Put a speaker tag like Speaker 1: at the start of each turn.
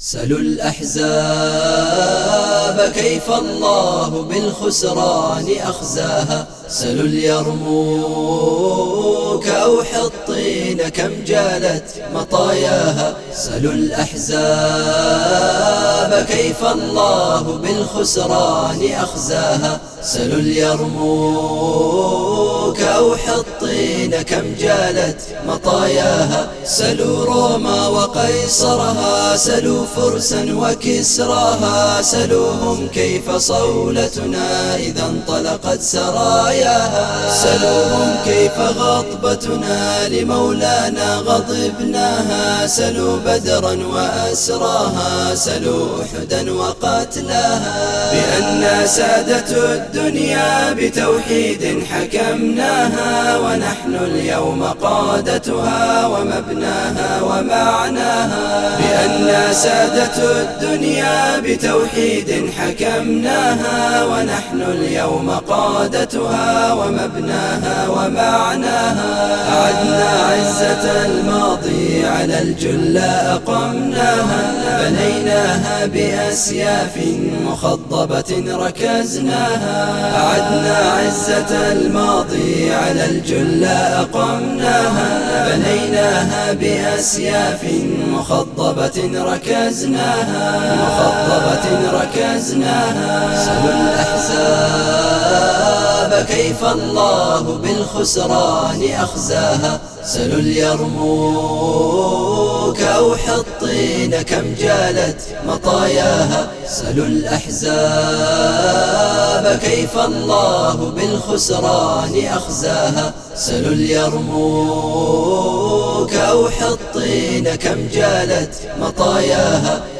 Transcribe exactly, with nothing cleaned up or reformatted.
Speaker 1: سلوا الأحزاب كيف الله بالخسران أخزاها. سلوا اليرموك أو حطين كم جالت مطاياها. سلوا الأحزاب كيف الله بالخسران أخزاها. سلوا اليرموك أو حطين كم جالت مطاياها. سلوا روما وقيصرها، سلوا فرسا وكسراها، سلوهم كيف صولتنا إذا انطلقت سراياها. سلوهم كيف غضبتنا لمولانا غضبناها. سلوا بدرا وأسراها، سلوا أحدا وقتلاها. بأننا سادة الدنيا بتوحيد حكمناها، ونحن اليوم قادتها ومبناها ومعناها. بأننا سادة الدنيا بتوحيد حكمناها، ونحن اليوم قادتها ومبناها ومعناها. أعدنا عزة الماضي على الجلة أقمناها، بنيناها بأسياف مخضبة ركزناها. أعدنا عزة الماضي على الجلة أقمناها، بنيناها بأسياف مخضبة ركزناها مخضبة ركزناها. سلوا الأحزاب كيف الله بالخسران أخزاها. سلوا اليرموك أو حطين كم جالت مطاياها. سلوا الأحزاب كيف الله بالخسران أخزاها. سلوا اليرموك أو حطين كم جالت مطاياها.